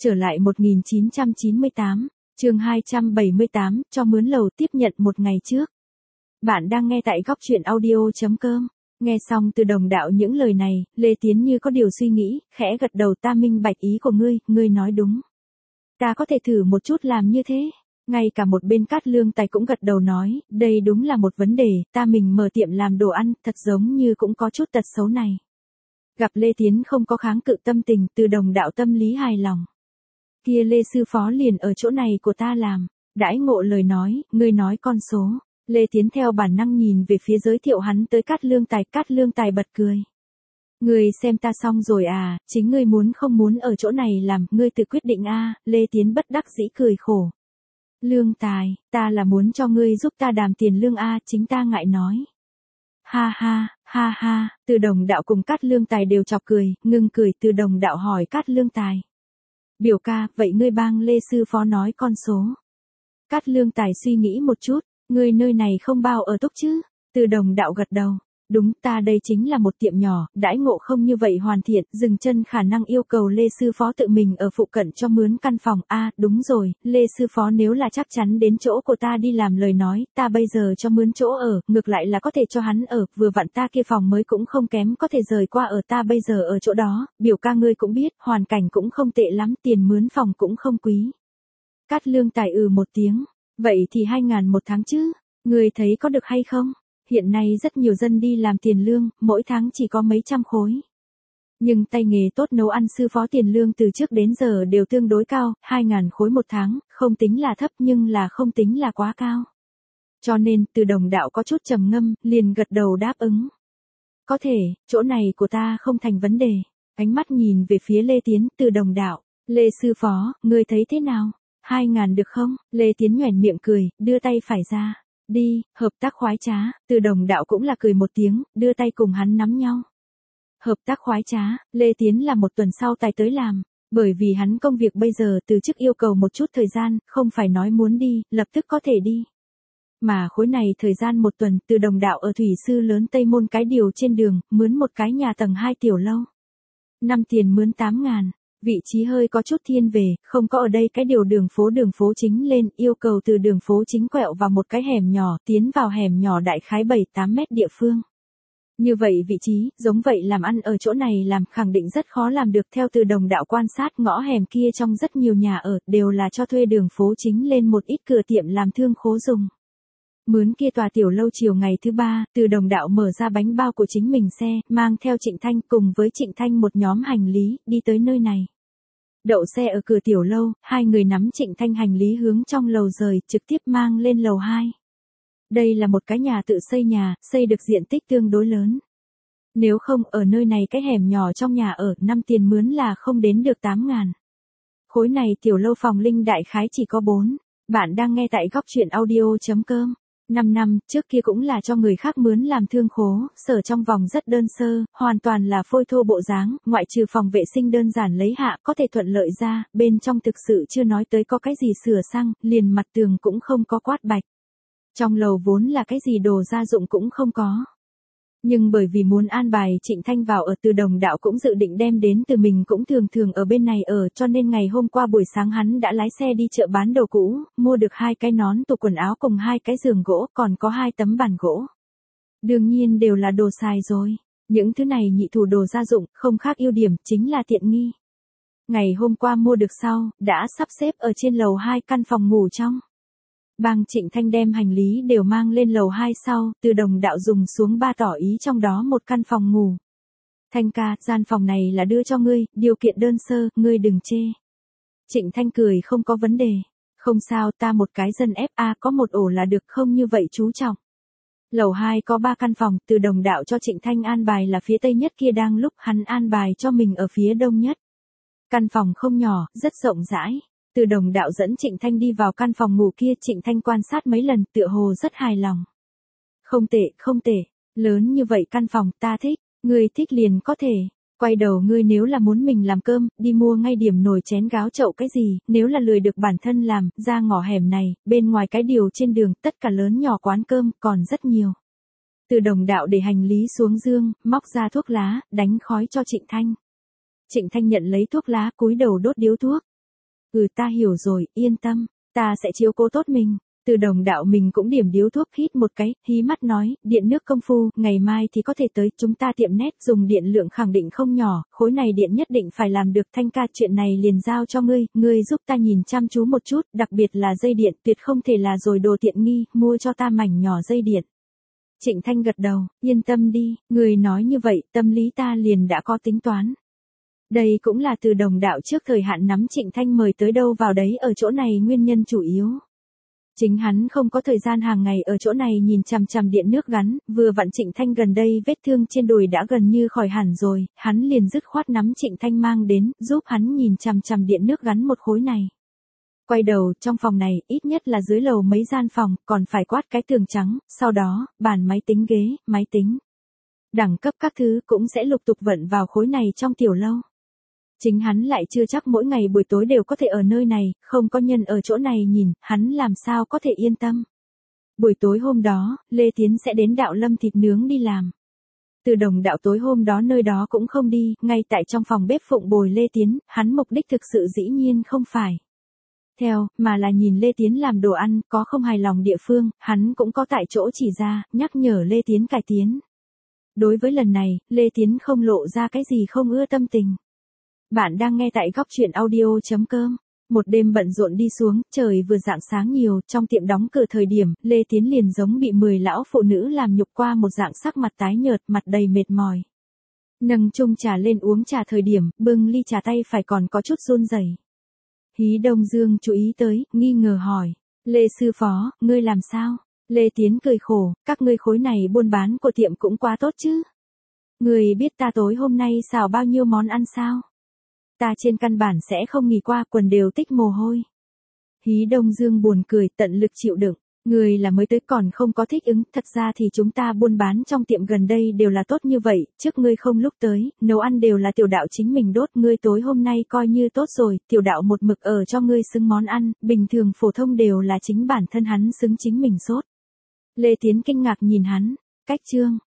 Trở lại 1998, chương 278, cho mướn lầu tiếp nhận một ngày trước. Bạn đang nghe tại góc truyện audio.com. Nghe xong Từ Đồng đạo những lời này, Lê Tiến như có điều suy nghĩ, khẽ gật đầu. Ta minh bạch ý của ngươi nói đúng. Ta có thể thử một chút làm như thế. Ngay cả một bên Cát Lương Tài cũng gật đầu nói, đây đúng là một vấn đề, ta mình mở tiệm làm đồ ăn, thật giống như cũng có chút tật xấu này. Gặp Lê Tiến không có kháng cự tâm tình, Từ Đồng đạo tâm lý hài lòng. Kia Lê sư phó liền ở chỗ này của ta làm, đãi ngộ lời nói, ngươi nói con số. Lê Tiến theo bản năng nhìn về phía giới thiệu hắn tới Cát Lương Tài bật cười. Ngươi xem ta xong rồi à, chính ngươi muốn không muốn ở chỗ này làm, ngươi tự quyết định a. Lê Tiến bất đắc dĩ cười khổ. Lương Tài, ta là muốn cho ngươi giúp ta đàm tiền lương a, chính ta ngại nói. Ha ha, Từ Đồng đạo cùng Cát Lương Tài đều chọc cười, ngưng cười. Từ Đồng đạo hỏi Cát Lương Tài. Biểu ca, vậy ngươi bang Lê sư phó nói con số. Cát Lương Tài suy nghĩ một chút, ngươi nơi này không bao ở túc chứ? Từ Đồng đạo gật đầu. Đúng, ta đây chính là một tiệm nhỏ, đãi ngộ không như vậy hoàn thiện, dừng chân khả năng yêu cầu Lê sư phó tự mình ở phụ cận cho mướn căn phòng. Đúng rồi, Lê sư phó nếu là chắc chắn đến chỗ của ta đi làm lời nói, ta bây giờ cho mướn chỗ ở, ngược lại là có thể cho hắn ở, vừa vặn ta kia phòng mới cũng không kém, có thể rời qua ở, ta bây giờ ở chỗ đó. Biểu ca ngươi cũng biết, hoàn cảnh cũng không tệ lắm, tiền mướn phòng cũng không quý. Cát Lương Tài một tiếng, vậy thì 2.000 một tháng chứ, ngươi thấy có được hay không? Hiện nay rất nhiều dân đi làm tiền lương, mỗi tháng chỉ có mấy trăm khối. Nhưng tay nghề tốt nấu ăn sư phó tiền lương từ trước đến giờ đều tương đối cao, 2.000 khối một tháng, không tính là thấp nhưng là không tính là quá cao. Cho nên, Từ Đồng đạo có chút trầm ngâm, liền gật đầu đáp ứng. Có thể, chỗ này của ta không thành vấn đề. Ánh mắt nhìn về phía Lê Tiến. Từ Đồng đạo, Lê sư phó, ngươi thấy thế nào? 2.000 được không? Lê Tiến nhoẻn miệng cười, đưa tay phải ra. Đi, hợp tác khoái trá. Từ Đồng đạo cũng là cười một tiếng, đưa tay cùng hắn nắm nhau. Hợp tác khoái trá. Lê Tiến là một tuần sau tài tới làm, bởi vì hắn công việc bây giờ từ chức yêu cầu một chút thời gian, không phải nói muốn đi, lập tức có thể đi. Mà khối này thời gian một tuần, Từ Đồng đạo ở Thủy Sư Lớn Tây Môn cái điều trên đường, mướn một cái nhà tầng 2 tiểu lâu. Năm tiền mướn 8.000. Vị trí hơi có chút thiên về, không có ở đây cái điều đường phố chính lên, yêu cầu từ đường phố chính quẹo vào một cái hẻm nhỏ, tiến vào hẻm nhỏ đại khái 7-8 mét địa phương. Như vậy vị trí, giống vậy làm ăn ở chỗ này làm khẳng định rất khó làm được. Theo Từ Đồng đạo quan sát ngõ hẻm kia trong rất nhiều nhà ở, đều là cho thuê đường phố chính lên một ít cửa tiệm làm thương khố dùng. Mướn kia tòa tiểu lâu chiều ngày thứ 3, Từ Đồng đạo mở ra bánh bao của chính mình xe, mang theo Trịnh Thanh cùng với Trịnh Thanh một nhóm hành lý, đi tới nơi này. Đậu xe ở cửa tiểu lâu, hai người nắm Trịnh Thanh hành lý hướng trong lầu rời, trực tiếp mang lên lầu 2. Đây là một cái nhà tự xây nhà, xây được diện tích tương đối lớn. Nếu không ở nơi này cái hẻm nhỏ trong nhà ở, năm tiền mướn là không đến được 8.000. Khối này tiểu lâu phòng linh đại khái chỉ có 4. Bạn đang nghe tại góc truyện audio.com. 5 năm trước kia cũng là cho người khác mướn làm thương khố, sở trong vòng rất đơn sơ, hoàn toàn là phôi thô bộ dáng, ngoại trừ phòng vệ sinh đơn giản lấy hạ có thể thuận lợi ra, bên trong thực sự chưa nói tới có cái gì sửa sang, liền mặt tường cũng không có quát bạch. Trong lầu vốn là cái gì đồ gia dụng cũng không có. Nhưng bởi vì muốn an bài Trịnh Thanh vào ở, Từ Đồng đạo cũng dự định đem đến từ mình cũng thường ở bên này ở, cho nên ngày hôm qua buổi sáng hắn đã lái xe đi chợ bán đồ cũ, mua được 2 cái nón tủ quần áo cùng 2 cái giường gỗ, còn có 2 tấm bàn gỗ. Đương nhiên đều là đồ xài rồi. Những thứ này nhị thủ đồ gia dụng, không khác ưu điểm, chính là tiện nghi. Ngày hôm qua mua được sau, đã sắp xếp ở trên lầu 2 căn phòng ngủ trong. Bang Trịnh Thanh đem hành lý đều mang lên lầu 2 sau, Từ Đồng đạo dùng xuống 3 tỏ ý trong đó một căn phòng ngủ. Thanh ca, gian phòng này là đưa cho ngươi, điều kiện đơn sơ, ngươi đừng chê. Trịnh Thanh cười không có vấn đề. Không sao, ta một cái dân FA có một ổ là được, không như vậy chú trọng. Lầu 2 có 3 căn phòng, Từ Đồng đạo cho Trịnh Thanh an bài là phía tây nhất kia, đang lúc hắn an bài cho mình ở phía đông nhất. Căn phòng không nhỏ, rất rộng rãi. Từ Đồng đạo dẫn Trịnh Thanh đi vào căn phòng ngủ kia, Trịnh Thanh quan sát mấy lần, tựa hồ rất hài lòng. Không tệ, lớn như vậy căn phòng, ta thích, ngươi thích liền có thể. Quay đầu ngươi nếu là muốn mình làm cơm, đi mua ngay điểm nồi chén gáo chậu cái gì, nếu là lười được bản thân làm, ra ngõ hẻm này, bên ngoài cái điều trên đường, tất cả lớn nhỏ quán cơm, còn rất nhiều. Từ Đồng đạo để hành lý xuống giường, móc ra thuốc lá, đánh khói cho Trịnh Thanh. Trịnh Thanh nhận lấy thuốc lá, cúi đầu đốt điếu thuốc. Ta hiểu rồi, yên tâm, ta sẽ chiếu cố tốt mình. Từ Đồng đạo mình cũng điểm điếu thuốc hít một cái, hí mắt nói, điện nước công phu, ngày mai thì có thể tới, chúng ta tiệm nét dùng điện lượng khẳng định không nhỏ, khối này điện nhất định phải làm được. Thanh ca, chuyện này liền giao cho ngươi giúp ta nhìn chăm chú một chút, đặc biệt là dây điện, tuyệt không thể là rồi đồ tiện nghi, mua cho ta mảnh nhỏ dây điện. Trịnh Thanh gật đầu, yên tâm đi, người nói như vậy, tâm lý ta liền đã có tính toán. Đây cũng là Từ Đồng đạo trước thời hạn nắm Trịnh Thanh mời tới đâu vào đấy ở chỗ này nguyên nhân chủ yếu. Chính hắn không có thời gian hàng ngày ở chỗ này nhìn chằm chằm điện nước gắn, vừa vặn Trịnh Thanh gần đây vết thương trên đùi đã gần như khỏi hẳn rồi, hắn liền dứt khoát nắm Trịnh Thanh mang đến, giúp hắn nhìn chằm chằm điện nước gắn một khối này. Quay đầu, trong phòng này, ít nhất là dưới lầu mấy gian phòng, còn phải quát cái tường trắng, sau đó, bàn máy tính ghế, máy tính. Đẳng cấp các thứ cũng sẽ lục tục vận vào khối này trong tiểu lâu. Chính hắn lại chưa chắc mỗi ngày buổi tối đều có thể ở nơi này, không có nhân ở chỗ này nhìn, hắn làm sao có thể yên tâm. Buổi tối hôm đó, Lê Tiến sẽ đến Đạo Lâm thịt nướng đi làm. Từ Đồng đạo tối hôm đó nơi đó cũng không đi, ngay tại trong phòng bếp phụng bồi Lê Tiến, hắn mục đích thực sự dĩ nhiên không phải theo, mà là nhìn Lê Tiến làm đồ ăn, có không hài lòng địa phương, hắn cũng có tại chỗ chỉ ra, nhắc nhở Lê Tiến cải tiến. Đối với lần này, Lê Tiến không lộ ra cái gì không ưa tâm tình. Bạn đang nghe tại góc truyện audio.com. Một đêm bận rộn đi xuống, trời vừa rạng sáng nhiều, trong tiệm đóng cửa thời điểm, Lê Tiến liền giống bị 10 lão phụ nữ làm nhục qua một dạng sắc mặt tái nhợt, mặt đầy mệt mỏi. Nâng chung trà lên uống trà thời điểm, bưng ly trà tay phải còn có chút run rẩy. Hí Đông Dương chú ý tới, nghi ngờ hỏi, Lê sư phó, ngươi làm sao? Lê Tiến cười khổ, các ngươi khối này buôn bán của tiệm cũng quá tốt chứ. Ngươi biết ta tối hôm nay xào bao nhiêu món ăn sao? Ta trên căn bản sẽ không nghỉ qua, quần đều tích mồ hôi. Hí Đông Dương buồn cười, tận lực chịu đựng. Người là mới tới còn không có thích ứng, thật ra thì chúng ta buôn bán trong tiệm gần đây đều là tốt như vậy, trước ngươi không lúc tới, nấu ăn đều là tiểu đạo chính mình đốt, ngươi tối hôm nay coi như tốt rồi, tiểu đạo một mực ở cho ngươi xứng món ăn, bình thường phổ thông đều là chính bản thân hắn xứng chính mình sốt. Lê Tiến kinh ngạc nhìn hắn, cách chương.